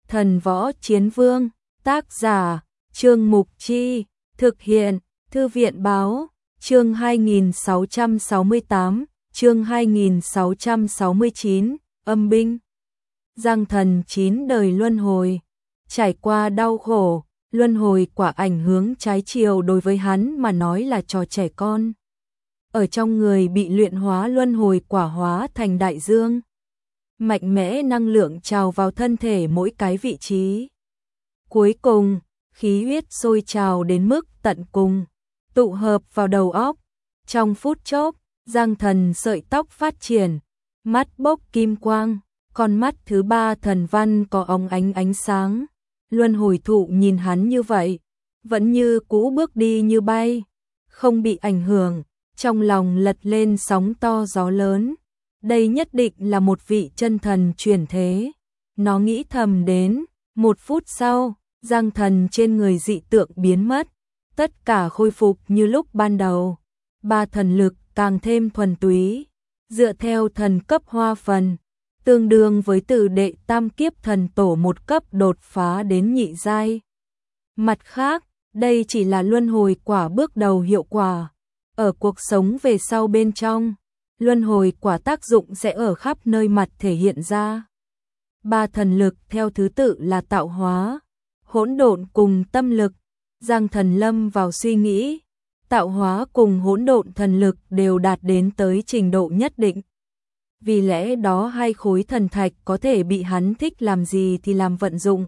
Thần Võ Chiến Vương, tác giả, Trương Mục Chi, thực hiện, Thư viện Báo, chương 2668, chương 2669, âm binh. Giang thần 9 đời luân hồi, trải qua đau khổ, luân hồi quả ảnh hướng trái chiều đối với hắn mà nói là trò trẻ con. Ở trong người bị luyện hóa luân hồi quả hóa thành đại dương. Mạnh mẽ năng lượng trào vào thân thể mỗi cái vị trí. Cuối cùng, khí huyết sôi trào đến mức tận cùng, tụ hợp vào đầu óc. Trong phút chốc, Giang thần sợi tóc phát triển, mắt bốc kim quang, con mắt thứ ba thần văn có óng ánh sáng. Luân hồi thụ nhìn hắn như vậy, vẫn như cũ bước đi như bay, không bị ảnh hưởng, trong lòng lật lên sóng to gió lớn. Đây nhất định là một vị chân thần chuyển thế. Nó nghĩ thầm đến, 1 phút sau, Giang thần trên người dị tượng biến mất, tất cả khôi phục như lúc ban đầu. 3 thần lực càng thêm thuần túy, dựa theo thần cấp hoa phần, tương đương với từ đệ tam kiếp thần tổ 1 cấp đột phá đến nhị giai. Mặt khác, đây chỉ là luân hồi quả bước đầu hiệu quả. Ở cuộc sống về sau bên trong, luân hồi quả tác dụng sẽ ở khắp nơi mặt thể hiện ra. 3 thần lực theo thứ tự là tạo hóa, hỗn độn cùng tâm lực. Giang thần lâm vào suy nghĩ, tạo hóa cùng hỗn độn thần lực đều đạt đến tới trình độ nhất định. Vì lẽ đó 2 khối thần thạch có thể bị hắn thích làm gì thì làm vận dụng.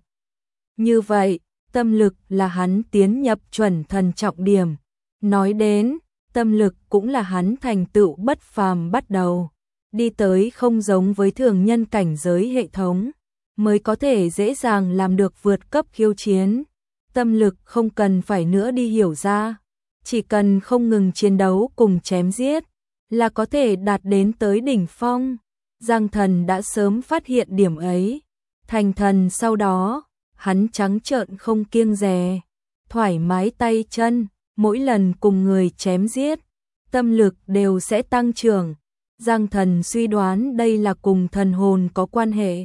Như vậy, tâm lực là hắn tiến nhập chuẩn thần trọng điểm. Nói đến, tâm lực cũng là hắn thành tựu bất phàm bắt đầu. Đi tới không giống với thường nhân cảnh giới hệ thống, mới có thể dễ dàng làm được vượt cấp khiêu chiến. Tâm lực không cần phải nữa đi hiểu ra, chỉ cần không ngừng chiến đấu cùng chém giết, là có thể đạt đến tới đỉnh phong. Giang thần đã sớm phát hiện điểm ấy. Thành thần sau đó, hắn trắng trợn không kiêng dè, thoải mái tay chân, mỗi lần cùng người chém giết, tâm lực đều sẽ tăng trưởng. Giang thần suy đoán đây là cùng thần hồn có quan hệ.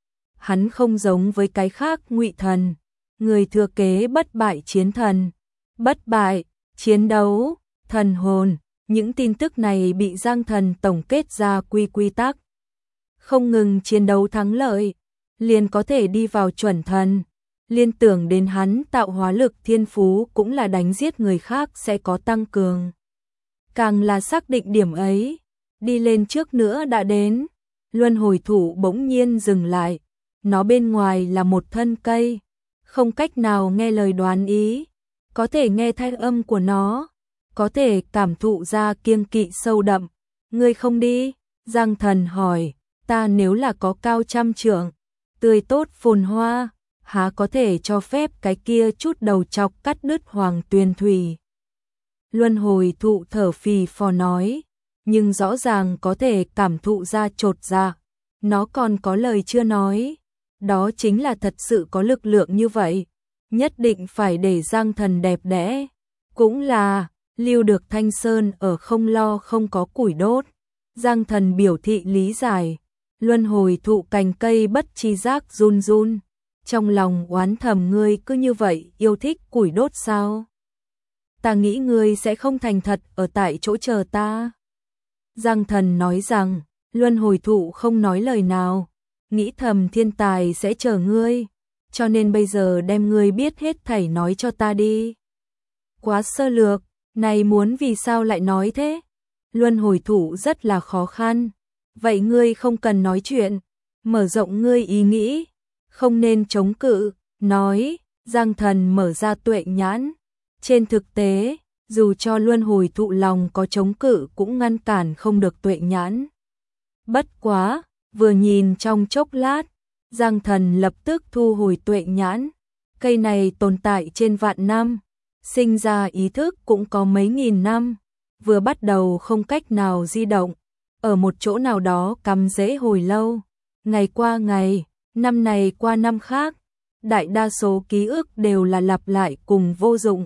Hắn không giống với cái khác ngụy thần, người thừa kế bất bại chiến thần. Bất bại, chiến đấu, thần hồn, những tin tức này bị Giang thần tổng kết ra quy tắc. Không ngừng chiến đấu thắng lợi, liền có thể đi vào chuẩn thần. Liên tưởng đến hắn tạo hóa lực thiên phú cũng là đánh giết người khác sẽ có tăng cường. Càng là xác định điểm ấy, đi lên trước nữa đã đến. Luân hồi thụ bỗng nhiên dừng lại, nó bên ngoài là một thân cây, không cách nào nghe lời đoán ý, có thể nghe thanh âm của nó, có thể cảm thụ ra kiêng kỵ sâu đậm. Ngươi không đi? Giang thần hỏi. Ta nếu là có cao 100 trượng, tươi tốt phồn hoa, há có thể cho phép cái kia chút đầu chọc cắt đứt hoàng tuyền thủy. Luân hồi thụ thở phì phò nói, nhưng rõ ràng có thể cảm thụ ra chột dạ. Nó còn có lời chưa nói, đó chính là thật sự có lực lượng như vậy, nhất định phải để Giang thần đẹp đẽ. Cũng là, lưu được Thanh Sơn ở không lo không có củi đốt. Giang thần biểu thị lý giải. Luân hồi thụ cành cây bất chi giác run run, trong lòng oán thầm ngươi cứ như vậy yêu thích củi đốt sao? Ta nghĩ ngươi sẽ không thành thật ở tại chỗ chờ ta. Giang thần nói rằng, luân hồi thụ không nói lời nào, nghĩ thầm thiên tài sẽ chờ ngươi, cho nên bây giờ đem ngươi biết hết thảy nói cho ta đi. Quá sơ lược, này muốn vì sao lại nói thế? Luân hồi thụ rất là khó khăn. Vậy ngươi không cần nói chuyện, mở rộng ngươi ý nghĩ, không nên chống cự, nói. Giang thần mở ra tuệ nhãn. Trên thực tế, dù cho luân hồi thụ lòng có chống cự cũng ngăn cản không được tuệ nhãn. Bất quá, vừa nhìn trong chốc lát, Giang thần lập tức thu hồi tuệ nhãn. Cây này tồn tại trên vạn năm, sinh ra ý thức cũng có mấy nghìn năm, vừa bắt đầu không cách nào di động. Ở một chỗ nào đó cắm rễ hồi lâu, ngày qua ngày, năm này qua năm khác, đại đa số ký ức đều là lặp lại cùng vô dụng.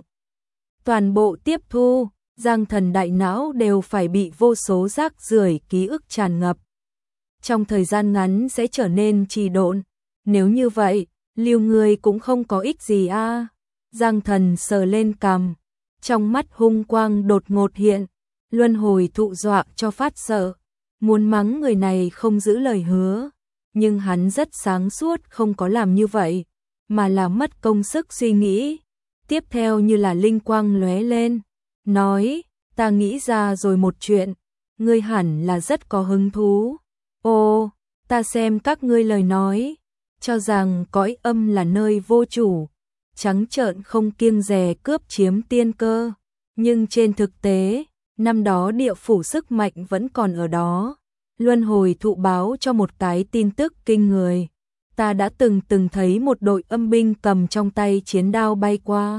Toàn bộ tiếp thu, Giang thần đại não đều phải bị vô số rác rưởi ký ức tràn ngập. Trong thời gian ngắn sẽ trở nên trì độn, nếu như vậy, Lưu ngươi cũng không có ích gì a. Giang Thần sờ lên cằm, trong mắt hung quang đột ngột hiện, luân hồi thụ dọa cho phát sợ, muốn mắng người này không giữ lời hứa, nhưng hắn rất sáng suốt không có làm như vậy, mà là mất công sức suy nghĩ. Tiếp theo như là linh quang lóe lên, nói, ta nghĩ ra rồi một chuyện, ngươi hẳn là rất có hứng thú. Ô, ta xem các ngươi lời nói, cho rằng cõi âm là nơi vô chủ, trắng trợn không kiêng dè cướp chiếm tiên cơ, nhưng trên thực tế, năm đó địa phủ sức mạnh vẫn còn ở đó. Luân hồi thụ báo cho một cái tin tức kinh người. Ta đã từng thấy một đội âm binh cầm trong tay chiến đao bay qua.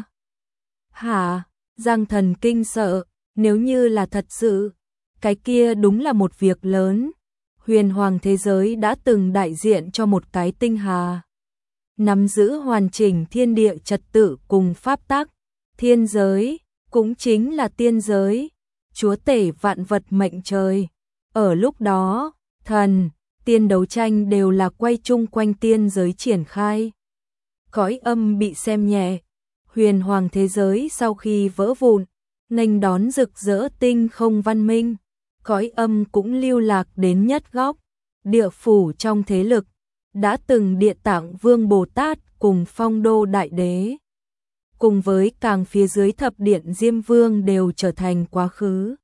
Hả? Giang Thần kinh sợ, nếu như là thật sự, cái kia đúng là một việc lớn. Huyền hoàng thế giới đã từng đại diện cho một cái tinh hà, nắm giữ hoàn chỉnh thiên địa trật tự cùng pháp tắc. Thiên giới cũng chính là tiên giới, chúa tể vạn vật mệnh trời. Ở lúc đó, thần, tiên đấu tranh đều là quay chung quanh tiên giới triển khai. Cõi âm bị xem nhẹ, huyền hoàng thế giới sau khi vỡ vụn, nghênh đón rực rỡ tinh không văn minh, cõi âm cũng lưu lạc đến nhất góc. Địa phủ trong thế lực, đã từng Địa Tạng Vương Bồ Tát cùng Phong Đô Đại Đế, cùng với càng phía dưới Thập Điện Diêm Vương đều trở thành quá khứ.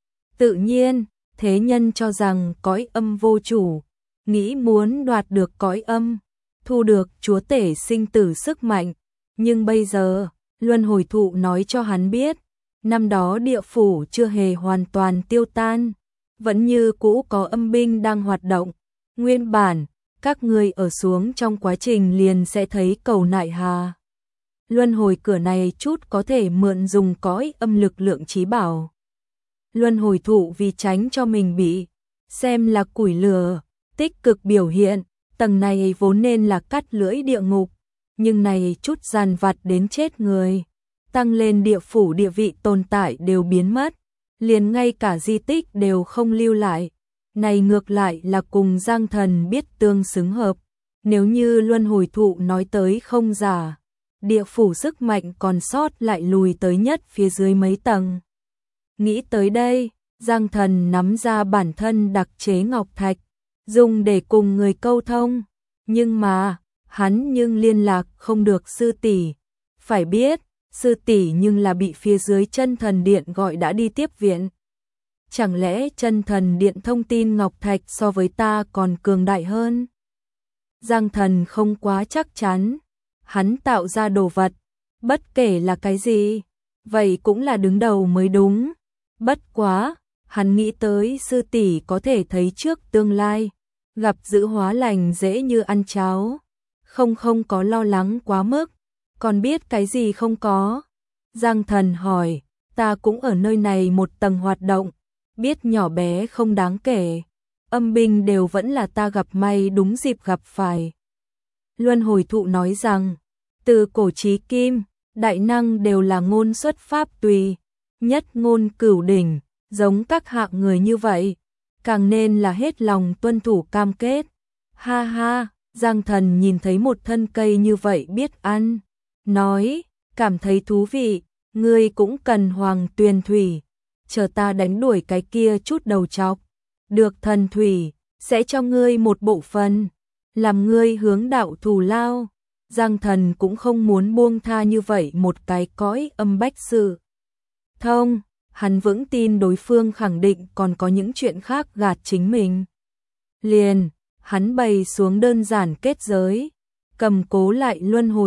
Tự nhiên, thế nhân cho rằng cõi âm vô chủ, nghĩ muốn đoạt được cõi âm, thu được chúa tể sinh tử sức mạnh. Nhưng bây giờ, luân hồi thụ nói cho hắn biết, năm đó địa phủ chưa hề hoàn toàn tiêu tan, vẫn như cũ có âm binh đang hoạt động. Nguyên bản, các ngươi ở xuống trong quá trình liền sẽ thấy cầu nại hà. Luân hồi cửa này chút có thể mượn dùng cõi âm lực lượng trí bảo. Luân hồi thụ vì tránh cho mình bị xem là củi lửa, tích cực biểu hiện, tầng này vốn nên là cắt lưỡi địa ngục, nhưng này chút dàn vặt đến chết người, tăng lên địa phủ địa vị tồn tại đều biến mất, liền ngay cả di tích đều không lưu lại. Này ngược lại là cùng Giang Thần biết tương xứng hợp, nếu như luân hồi thụ nói tới không giả, địa phủ sức mạnh còn sót lại lùi tới nhất phía dưới mấy tầng. Nghĩ tới đây, Giang Thần nắm ra bản thân đặc chế ngọc thạch, dùng để cùng người câu thông, nhưng mà, hắn nhưng liên lạc không được sư tỷ. Phải biết, sư tỷ nhưng là bị phía dưới Chân Thần Điện gọi đã đi tiếp viện. Chẳng lẽ Chân Thần Điện thông tin ngọc thạch so với ta còn cường đại hơn? Giang Thần không quá chắc chắn, hắn tạo ra đồ vật, bất kể là cái gì, vậy cũng là đứng đầu mới đúng. Bất quá, hắn nghĩ tới sư tỷ có thể thấy trước tương lai, gặp dữ hóa lành dễ như ăn cháo, không có lo lắng quá mức, còn biết cái gì không có. Giang Thần hỏi, ta cũng ở nơi này một tầng hoạt động, biết nhỏ bé không đáng kể, âm binh đều vẫn là ta gặp may đúng dịp gặp phải. Luân hồi thụ nói rằng, từ cổ chí kim, đại năng đều là ngôn xuất pháp tùy, nhất ngôn cửu đỉnh, giống các hạng người như vậy, càng nên là hết lòng tuân thủ cam kết. Ha ha, Giang Thần nhìn thấy một thân cây như vậy biết ăn, nói, cảm thấy thú vị, ngươi cũng cần hoàng tuyền thủy, chờ ta đánh đuổi cái kia chút đầu chọc, được thần thủy, sẽ cho ngươi một bộ phận, làm ngươi hướng đạo thù lao. Giang Thần cũng không muốn buông tha như vậy một cái cõi âm bách sự thông, hắn vững tin đối phương khẳng định còn có những chuyện khác gạt chính mình. Liền, hắn bày xuống đơn giản kết giới, cầm cố lại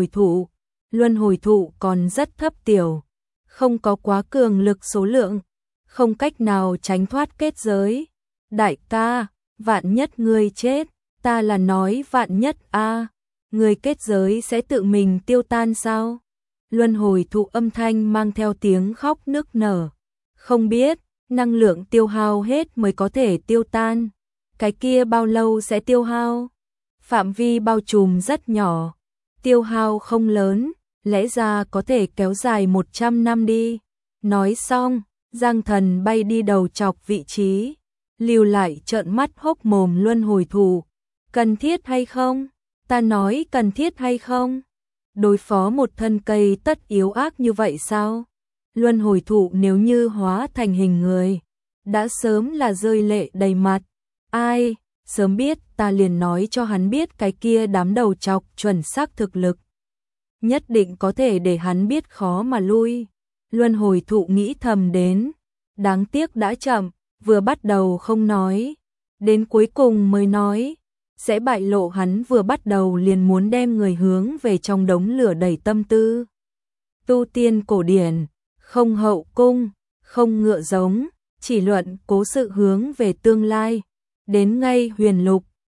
luân hồi thụ còn rất thấp tiểu, không có quá cường lực số lượng, không cách nào tránh thoát kết giới. Đại ca, vạn nhất ngươi chết, ta là nói vạn nhất a, người kết giới sẽ tự mình tiêu tan sao? Luân hồi thụ âm thanh mang theo tiếng khóc nức nở. Không biết, năng lượng tiêu hao hết mới có thể tiêu tan. Cái kia bao lâu sẽ tiêu hao? Phạm vi bao trùm rất nhỏ, tiêu hao không lớn, lẽ ra có thể kéo dài 100 năm đi. Nói xong, Giang Thần bay đi đầu chọc vị trí, lưu lại trợn mắt hốc mồm luân hồi thụ. Cần thiết hay không? Ta nói cần thiết hay không? Đối phó một thân cây tất yếu ác như vậy sao? Luân hồi thụ nếu như hóa thành hình người, đã sớm là rơi lệ đầy mặt. Ai, sớm biết ta liền nói cho hắn biết cái kia đám đầu trọc chuẩn xác thực lực. Nhất định có thể để hắn biết khó mà lui. Luân hồi thụ nghĩ thầm đến. Đáng tiếc đã chậm, vừa bắt đầu không nói. Đến cuối cùng mới nói. Sẽ bại lộ hắn vừa bắt đầu liền muốn đem người hướng về trong đống lửa đầy tâm tư. Tu tiên cổ điển, không hậu cung, không ngựa giống, chỉ luận cố sự hướng về tương lai. Đến ngay huyền lục,